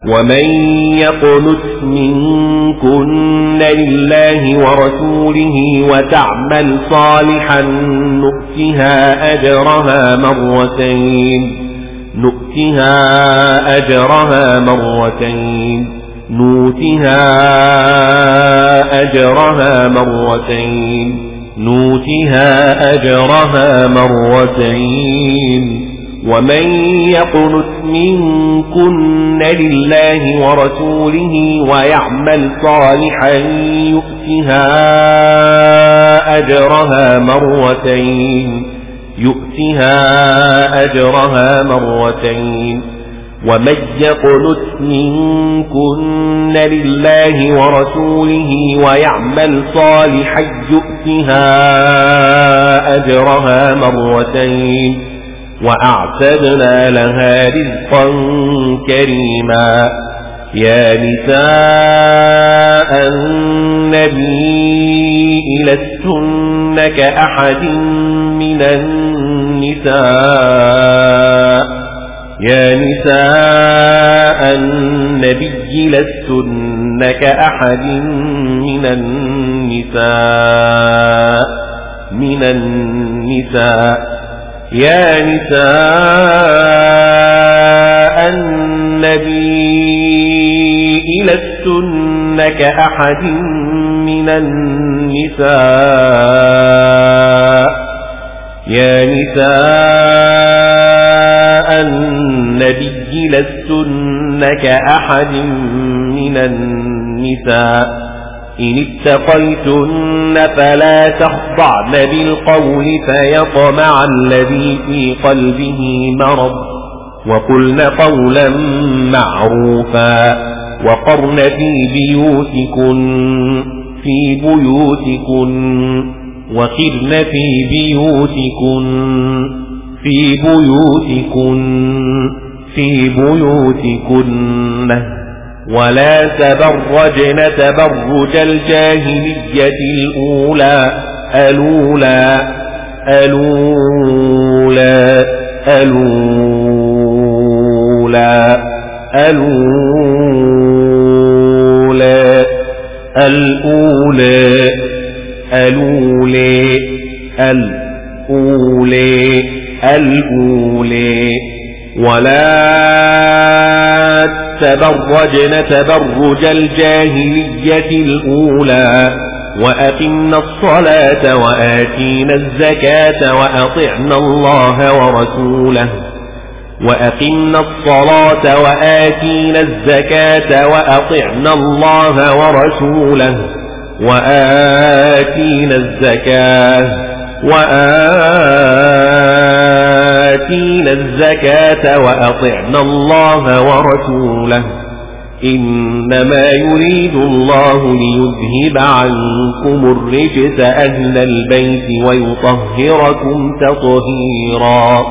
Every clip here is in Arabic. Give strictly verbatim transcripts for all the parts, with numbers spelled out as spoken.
ومن يقنت منكن لله ورسوله وتعمل صالحا نؤتها أجرها مرتين نؤتها أجرها مرتين نؤتها أجرها مرتين نؤتها أجرها مرتين ومن يقنت منكن لله ورسوله ويعمل صالحا يؤتها أجرها مرتين يؤتها أجرها مرتين ومن يقنت منكن لله ورسوله ويعمل صالحا يؤتها أجرها مرتين وأعتدنا لها رزقا كريما. يا نساء النبي لستن كأحد من النساء يا نساء النبي لستن كأحد من النساء من النساء يا نساء النبي لستن كأحد من النساء يا نساء النبي لستن كأحد من النساء إن اتقيتن فلا تخضعن بالقول فيطمع الذي في قلبه مرض وقلن قولا معروفا وقرن في بيوتكن في بيوتكن وقرن في بيوتكن في بيوتكن في بيوتكن ولا تبرجن تبرج الجاهلية الأولى الأولى الأولى الأولى الأولى الأولى الأولى الأولى الأولى ولا تبرجن تبرج الجاهلية الأولى وأقمنا الصلاة وآتينا الزكاة وأطعنا الله ورسوله وأقمنا الصلاة وآتينا الزكاة وأطعنا الله ورسوله وآتينا الزكاة وآتينا الزكاة وأطعنا الله ورسوله إنما يريد الله ليذهب عنكم الرجس أهل البيت ويطهركم تطهيرا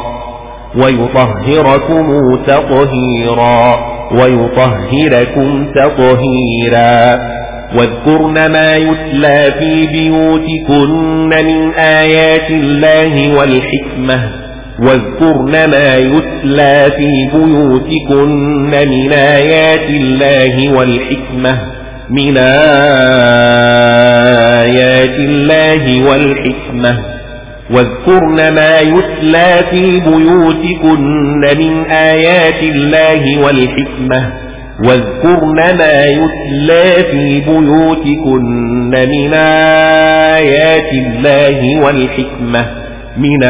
ويطهركم تطهيرا ويطهركم تطهيرا واذكرن ما يتلى في بيوتكن من آيات الله والحكمة واذكرن ما يتلى في بيوتكن من آيات الله والحكمة من آيات الله والحكمة واذكرن ما يتلى في بيوتكن من آيات الله والحكمة واذكرن ما يتلى في بيوتكن من آيات الله والحكمة من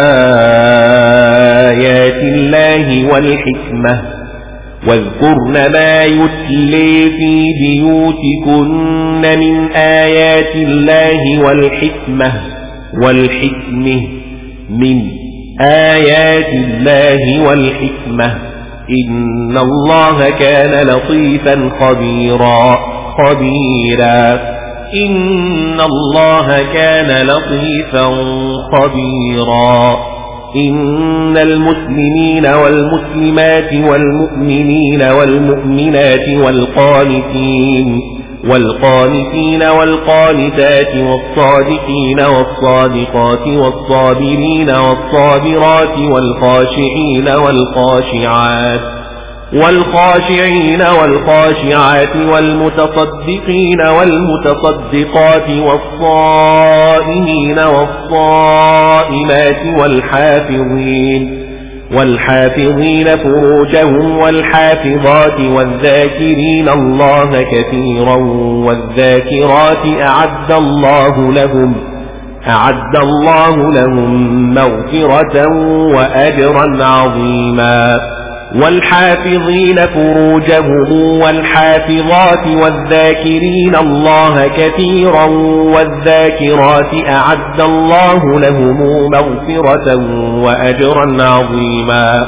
آيات الله والحكمة واذكرن ما يتلى في بيوتكن من آيات الله والحكمة والحكمة من آيات الله والحكمة إن الله كان لطيفا خبيرا خبيرا إن الله كان لطيفا خبيرا إن المسلمين والمسلمات والمؤمنين والمؤمنات والقانتين والقانتين والقانتات والصادقين والصادقات والصابرين والصابرات والخاشعين والخاشعات والخاشعين والخاشعات والمتصدقين والمتصدقات والصائمين والصائمات والحافظين والحافظين فروجهم والحافظات والذاكرين الله كثيرا والذاكرات أعد الله لهم أعد الله لهم مغفرة وأجرا عظيما. والحافظين فروجهم والحافظات والذاكرين الله كثيرا والذاكرات أعد الله لهم مغفرة وأجرا عظيما.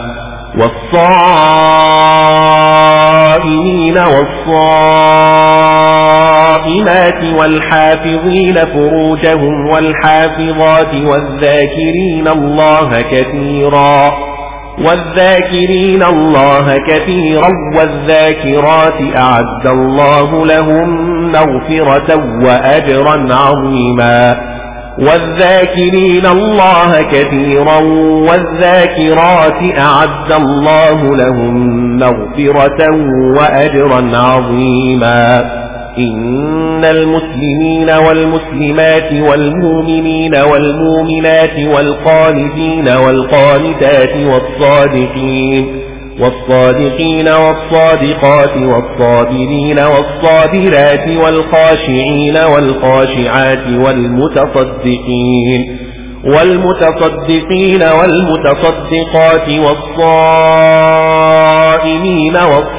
والصائمين والصائمات والحافظين فروجهم والحافظات والذاكرين الله كثيرا والذاكرين الله كثيرا والذاكرات أعد الله لهم مغفرة وأجرا عظيما. والذاكرين الله كثيرا والذاكرات أعد الله لهم مغفرة وأجرا عظيما. إن المسلمين والمسلمات والمؤمنين والمؤمنات والقانتين والقانتات والصادقين والصادقين والصادقات والصابرين والصابرات والخاشعين والخاشعات والمتصدقين والمتصدقين والمتصدقات والصائمين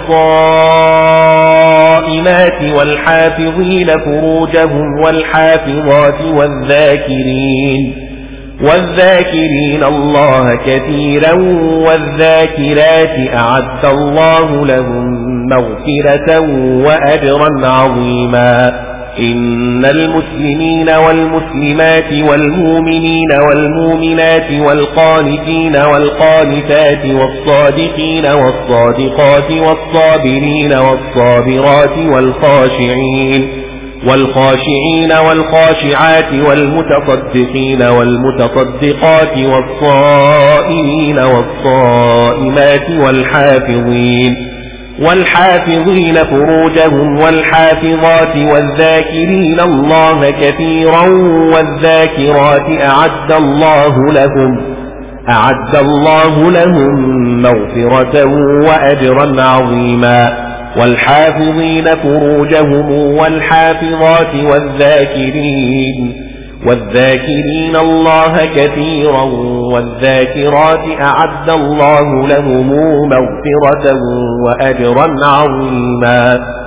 والصائمات والحافظين فروجهم والحافظات والذاكرين والذاكرين الله كثيرا والذاكرات أعد الله لهم مغفرة وأجرا عظيما. إن المسلمين والمسلمات والمؤمنين والمؤمنات والقانتين والقانتات والصادقين والصادقات والصابرين والصابرات والخاشعين والخاشعين والخاشعات والمتصدقين والمتصدقات والصائمين والصائمات والحافظين والحافظين فروجهم والحافظات والذاكرين الله كثيرا والذاكرات أعد الله لهم أعد الله لهم مغفرة وأجرا عظيما. والحافظين فروجهم والحافظات والذاكرين والذاكرين الله كثيرا والذاكرات أعد الله لهم مغفرة وأجرا عظيما.